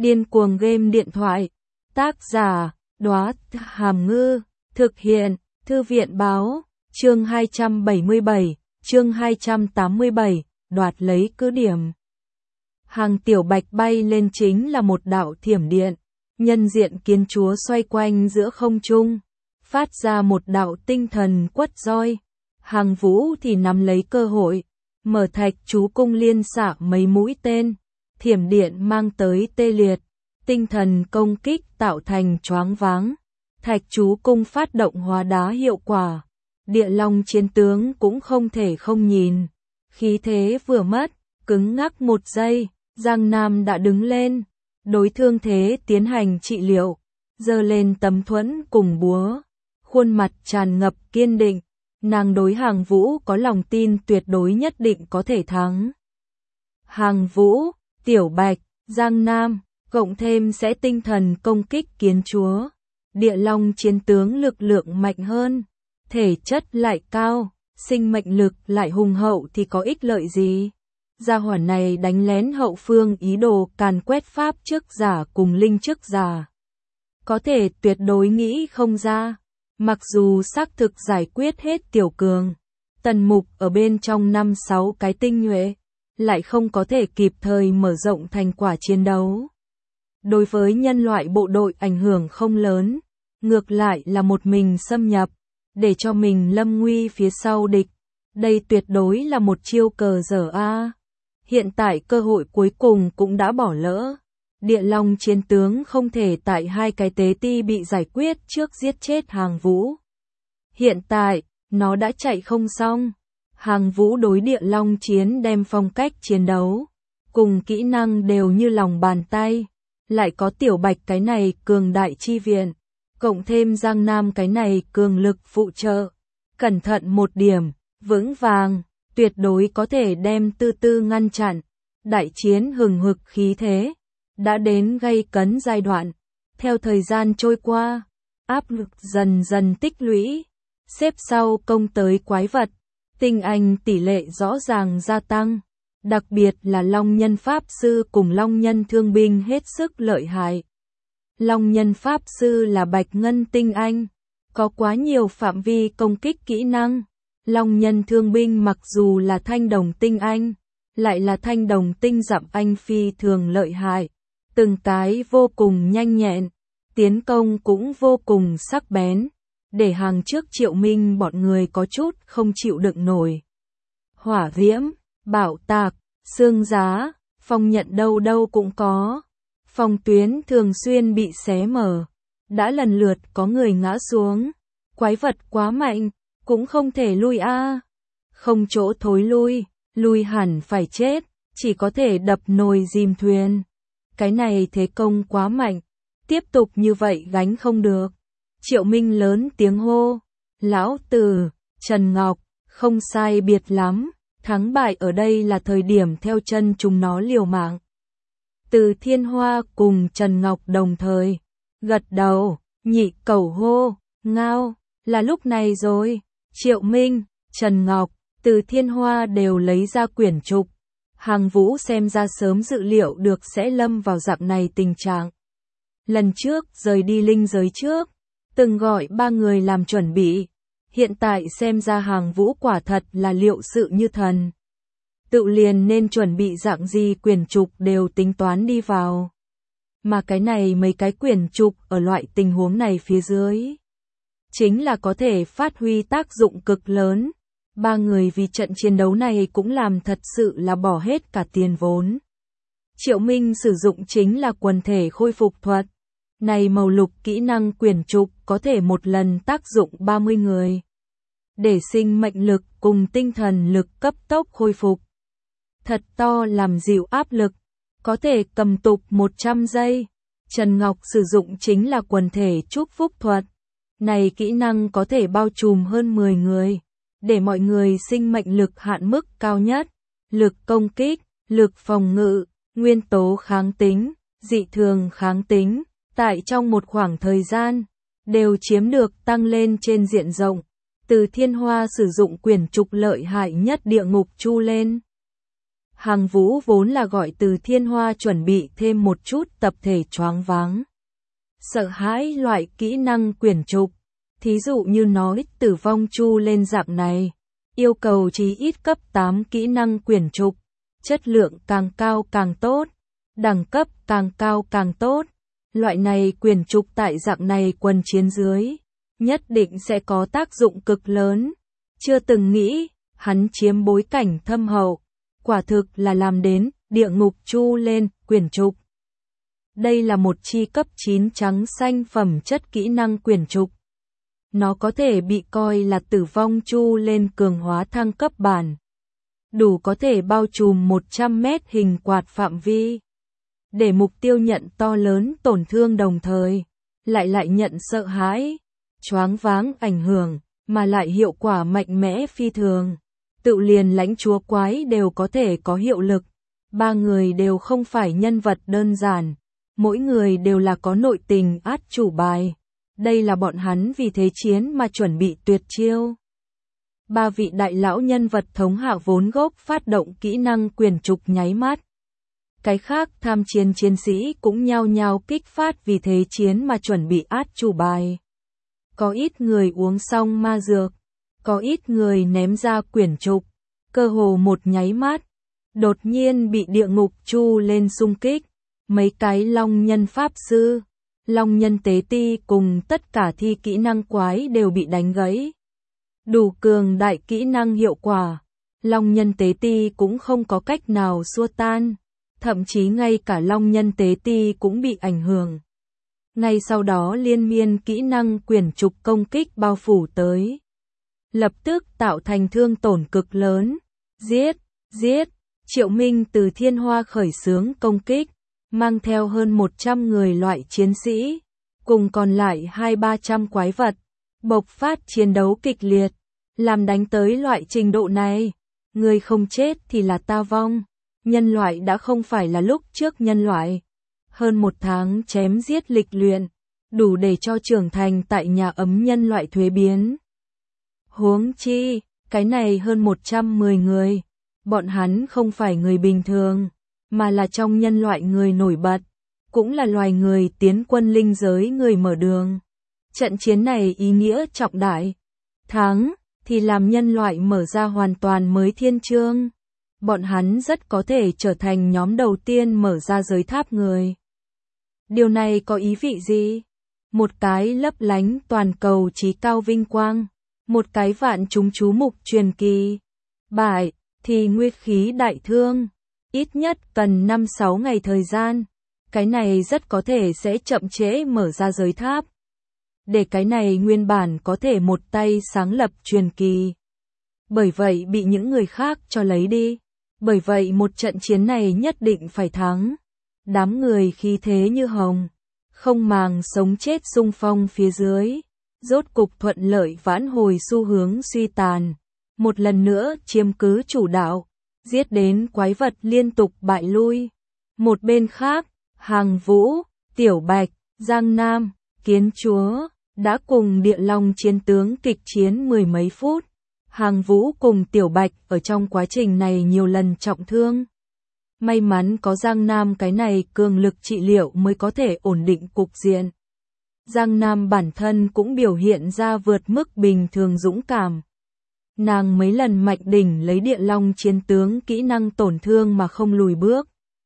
Điên cuồng game điện thoại. Tác giả, Đóa Hàm Ngư. Thực hiện, Thư viện Báo. Chương 277, chương 287, đoạt lấy cứ điểm. Hàng tiểu bạch bay lên chính là một đạo thiểm điện. Nhân diện kiến chúa xoay quanh giữa không trung, phát ra một đạo tinh thần quất roi. Hàng vũ thì nắm lấy cơ hội, mở thạch chú cung liên xạ mấy mũi tên. Thiểm điện mang tới tê liệt, tinh thần công kích tạo thành choáng váng. Thạch chú cung phát động hóa đá hiệu quả. Địa long chiến tướng cũng không thể không nhìn. Khí thế vừa mất, cứng ngắc một giây, Giang Nam đã đứng lên. Đối thương thế tiến hành trị liệu, giơ lên tấm thuẫn cùng búa. Khuôn mặt tràn ngập kiên định, nàng đối Hàng Vũ có lòng tin tuyệt đối nhất định có thể thắng. Hàng Vũ, Tiểu Bạch, Giang Nam, cộng thêm sẽ tinh thần công kích kiến chúa. Địa long chiến tướng lực lượng mạnh hơn, thể chất lại cao, sinh mệnh lực lại hùng hậu thì có ích lợi gì? Gia hỏa này đánh lén hậu phương ý đồ càn quét pháp trước giả cùng linh trước giả. Có thể tuyệt đối nghĩ không ra. Mặc dù xác thực giải quyết hết tiểu cường, tần mục ở bên trong 5-6 cái tinh nhuệ, lại không có thể kịp thời mở rộng thành quả chiến đấu. Đối với nhân loại bộ đội ảnh hưởng không lớn, ngược lại là một mình xâm nhập, để cho mình lâm nguy phía sau địch. Đây tuyệt đối là một chiêu cờ dở a. Hiện tại cơ hội cuối cùng cũng đã bỏ lỡ. Địa long chiến tướng không thể tại hai cái tế ti bị giải quyết trước giết chết Hàng Vũ. Hiện tại, nó đã chạy không xong. Hàng Vũ đối địa long chiến đem phong cách chiến đấu, cùng kỹ năng đều như lòng bàn tay. Lại có Tiểu Bạch cái này cường đại chi viện, cộng thêm Giang Nam cái này cường lực phụ trợ. Cẩn thận một điểm, vững vàng, tuyệt đối có thể đem Tư Tư ngăn chặn. Đại chiến hừng hực khí thế đã đến gay cấn giai đoạn. Theo thời gian trôi qua, áp lực dần dần tích lũy, xếp sau công tới quái vật, tinh anh tỷ lệ rõ ràng gia tăng. Đặc biệt là Long Nhân Pháp Sư cùng Long Nhân Thương Binh hết sức lợi hại. Long Nhân Pháp Sư là bạch ngân tinh anh, có quá nhiều phạm vi công kích kỹ năng. Long Nhân Thương Binh mặc dù là thanh đồng tinh anh, lại là thanh đồng tinh dặm anh phi thường lợi hại. Từng cái vô cùng nhanh nhẹn, tiến công cũng vô cùng sắc bén, để hàng trước Triệu Minh bọn người có chút không chịu đựng nổi. Hỏa diễm, bạo tạc, xương giá, phong nhận đâu đâu cũng có. Phòng tuyến thường xuyên bị xé mở, đã lần lượt có người ngã xuống. Quái vật quá mạnh, cũng không thể lui a. Không chỗ thối lui, lui hẳn phải chết, chỉ có thể đập nồi dìm thuyền. Cái này thế công quá mạnh, tiếp tục như vậy gánh không được. Triệu Minh lớn tiếng hô, lão tử, Trần Ngọc, không sai biệt lắm, thắng bại ở đây là thời điểm theo chân chúng nó liều mạng. Từ Thiên Hoa cùng Trần Ngọc đồng thời gật đầu, nhị cẩu hô, ngao, là lúc này rồi. Triệu Minh, Trần Ngọc, Từ Thiên Hoa đều lấy ra quyển trục. Hàng Vũ xem ra sớm dự liệu được sẽ lâm vào dạng này tình trạng. Lần trước rời đi linh giới trước, từng gọi 3 người làm chuẩn bị. Hiện tại xem ra Hàng Vũ quả thật là liệu sự như thần. Tự liền nên chuẩn bị dạng gì quyển trục đều tính toán đi vào. Mà cái này mấy cái quyển trục ở loại tình huống này phía dưới, chính là có thể phát huy tác dụng cực lớn. 3 người vì trận chiến đấu này cũng làm thật sự là bỏ hết cả tiền vốn. Triệu Minh sử dụng chính là quần thể khôi phục thuật. Này màu lục kỹ năng quyển trục có thể một lần tác dụng 30 người. Để sinh mệnh lực cùng tinh thần lực cấp tốc khôi phục. Thật to làm dịu áp lực, có thể cầm tục 100 giây. Trần Ngọc sử dụng chính là quần thể chúc phúc thuật. Này kỹ năng có thể bao trùm hơn 10 người, để mọi người sinh mệnh lực hạn mức cao nhất, lực công kích, lực phòng ngự, nguyên tố kháng tính, dị thường kháng tính, tại trong một khoảng thời gian, đều chiếm được tăng lên trên diện rộng. Từ Thiên Hoa sử dụng quyển trục lợi hại nhất địa ngục chu lên. Hàng Vũ vốn là gọi từ Thiên Hoa chuẩn bị thêm một chút tập thể choáng váng. Sợ hãi loại kỹ năng quyển trục, thí dụ như nói tử vong chu lên dạng này, yêu cầu chí ít cấp 8 kỹ năng quyển trục, chất lượng càng cao càng tốt, đẳng cấp càng cao càng tốt. Loại này quyển trục tại dạng này quần chiến dưới, nhất định sẽ có tác dụng cực lớn. Chưa từng nghĩ, hắn chiếm bối cảnh thâm hậu, quả thực là làm đến địa ngục chu lên quyển trục. Đây là một chi cấp 9 trắng xanh phẩm chất kỹ năng quyển trục. Nó có thể bị coi là tử vong chu lên cường hóa thăng cấp bản. Đủ có thể bao trùm 100 mét hình quạt phạm vi. Để mục tiêu nhận to lớn tổn thương đồng thời, lại nhận sợ hãi, choáng váng ảnh hưởng, mà lại hiệu quả mạnh mẽ phi thường. Tự liền lãnh chúa quái đều có thể có hiệu lực. Ba người đều không phải nhân vật đơn giản. Mỗi người đều là có nội tình át chủ bài. Đây là bọn hắn vì thế chiến mà chuẩn bị tuyệt chiêu. Ba vị đại lão nhân vật thống hạ vốn gốc phát động kỹ năng quyển trục nháy mắt. Cái khác tham chiến chiến sĩ cũng nhao nhao kích phát vì thế chiến mà chuẩn bị át chủ bài. Có ít người uống xong ma dược, có ít người ném ra quyển trục, cơ hồ một nháy mắt, đột nhiên bị địa ngục chu lên xung kích, mấy cái long nhân pháp sư, long nhân tế ti cùng tất cả thi kỹ năng quái đều bị đánh gãy. Đủ cường đại kỹ năng hiệu quả, long nhân tế ti cũng không có cách nào xua tan, thậm chí ngay cả long nhân tế ti cũng bị ảnh hưởng. Ngay sau đó liên miên kỹ năng quyển trục công kích bao phủ tới. Lập tức tạo thành thương tổn cực lớn. Giết! Triệu Minh từ Thiên Hoa khởi xướng công kích, mang theo hơn 100 người loại chiến sĩ, cùng còn lại 200-300 quái vật, bộc phát chiến đấu kịch liệt, làm đánh tới loại trình độ này. Người không chết thì là ta vong. Nhân loại đã không phải là lúc trước nhân loại. Hơn 1 tháng chém giết lịch luyện, đủ để cho trưởng thành tại nhà ấm nhân loại thuế biến. Huống chi, cái này hơn 110 người, bọn hắn không phải người bình thường, mà là trong nhân loại người nổi bật, cũng là loài người tiến quân linh giới người mở đường. Trận chiến này ý nghĩa trọng đại. Thắng, thì làm nhân loại mở ra hoàn toàn mới thiên chương. Bọn hắn rất có thể trở thành nhóm đầu tiên mở ra giới tháp người. Điều này có ý vị gì? Một cái lấp lánh toàn cầu trí cao vinh quang, một cái vạn chúng chú mục truyền kỳ. Bại, thì nguyên khí đại thương, ít nhất cần 5-6 ngày thời gian. Cái này rất có thể sẽ chậm trễ mở ra giới tháp. Để cái này nguyên bản có thể một tay sáng lập truyền kỳ. Bởi vậy bị những người khác cho lấy đi. Bởi vậy một trận chiến này nhất định phải thắng. Đám người khí thế như hồng, không màng sống chết xung phong phía dưới, rốt cục thuận lợi vãn hồi xu hướng suy tàn, một lần nữa chiếm cứ chủ đạo, giết đến quái vật liên tục bại lui. Một bên khác, Hàng Vũ, Tiểu Bạch, Giang Nam, Kiến Chúa đã cùng Địa Long chiến tướng kịch chiến 10 mấy phút. Hàng Vũ cùng Tiểu Bạch ở trong quá trình này nhiều lần trọng thương. May mắn có Giang Nam cái này cường lực trị liệu mới có thể ổn định cục diện. Giang Nam bản thân cũng biểu hiện ra vượt mức bình thường dũng cảm. Nàng mấy lần mạnh đỉnh lấy Địa Long chiến tướng kỹ năng tổn thương mà không lùi bước.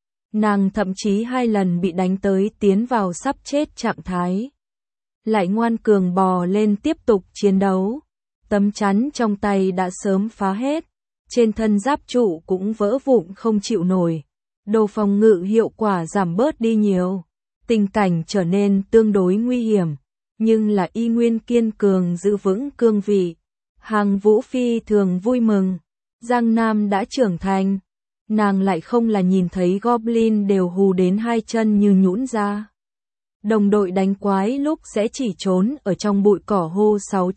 Nàng thậm chí 2 lần bị đánh tới tiến vào sắp chết trạng thái. Lại ngoan cường bò lên tiếp tục chiến đấu. Tấm chắn trong tay đã sớm phá hết. Trên thân giáp trụ cũng vỡ vụn không chịu nổi. Đồ phòng ngự hiệu quả giảm bớt đi nhiều. Tình cảnh trở nên tương đối nguy hiểm. Nhưng là y nguyên kiên cường giữ vững cương vị. Hàng Vũ phi thường vui mừng. Giang Nam đã trưởng thành. Nàng lại không là nhìn thấy Goblin đều hù đến 2 chân như nhũn ra. Đồng đội đánh quái lúc sẽ chỉ trốn ở trong bụi cỏ hô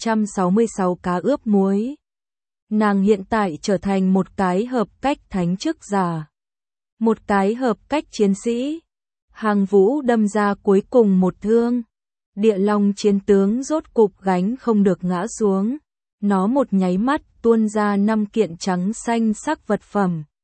666 cá ướp muối. Nàng hiện tại trở thành một cái hợp cách thánh chức giả. Một cái hợp cách chiến sĩ. Hàng Vũ đâm ra cuối cùng một thương. Địa Long chiến tướng rốt cục gánh không được ngã xuống. Nó một nháy mắt tuôn ra 5 kiện trắng xanh sắc vật phẩm.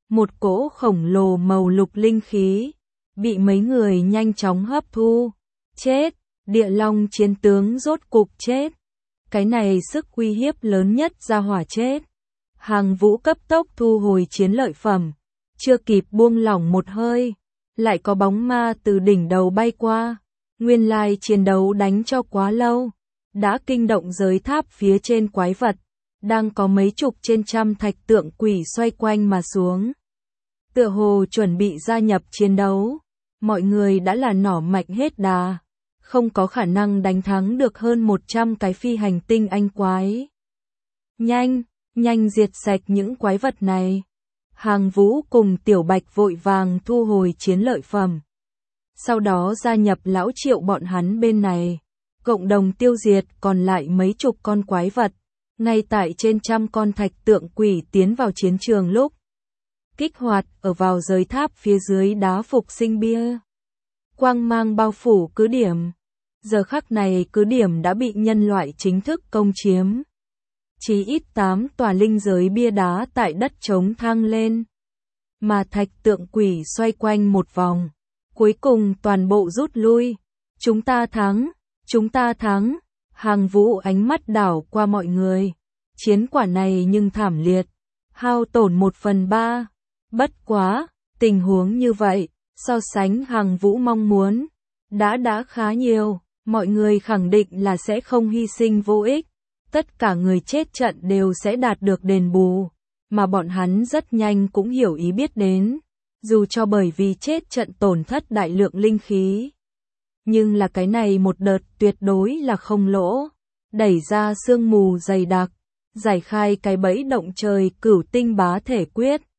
một cỗ khổng lồ màu lục linh khí, bị mấy người nhanh chóng hấp thu. Chết, địa long chiến tướng rốt cục chết. Cái này sức uy hiếp lớn nhất ra hỏa chết. Hàng Vũ cấp tốc thu hồi chiến lợi phẩm, chưa kịp buông lỏng một hơi, lại có bóng ma từ đỉnh đầu bay qua. Nguyên lai chiến đấu đánh cho quá lâu, đã kinh động giới tháp phía trên quái vật, đang có mấy chục trên trăm thạch tượng quỷ xoay quanh mà xuống. Tựa hồ chuẩn bị gia nhập chiến đấu, mọi người đã là nỏ mạnh hết đà, không có khả năng đánh thắng được hơn 100 cái phi hành tinh anh quái. Nhanh, nhanh diệt sạch những quái vật này. Hàng Vũ cùng Tiểu Bạch vội vàng thu hồi chiến lợi phẩm. Sau đó gia nhập lão Triệu bọn hắn bên này, cộng đồng tiêu diệt còn lại mấy chục con quái vật. Ngay tại trên trăm con thạch tượng quỷ tiến vào chiến trường lúc kích hoạt ở vào giới tháp phía dưới đá phục sinh bia. Quang mang bao phủ cứ điểm. Giờ khắc này cứ điểm đã bị nhân loại chính thức công chiếm. Chí ít 8 tòa linh giới bia đá tại đất trống thăng lên. Mà thạch tượng quỷ xoay quanh một vòng. Cuối cùng toàn bộ rút lui. Chúng ta thắng, chúng ta thắng. Hàng Vũ ánh mắt đảo qua mọi người. Chiến quả này nhưng thảm liệt. Hao tổn 1/3. Bất quá, tình huống như vậy, so sánh Hàng Vũ mong muốn, đã khá nhiều. Mọi người khẳng định là sẽ không hy sinh vô ích. Tất cả người chết trận đều sẽ đạt được đền bù. Mà bọn hắn rất nhanh cũng hiểu ý biết đến. Dù cho bởi vì chết trận tổn thất đại lượng linh khí. Nhưng là cái này một đợt tuyệt đối là không lỗ. Đẩy ra sương mù dày đặc. Giải khai cái bẫy động trời cửu tinh bá thể quyết.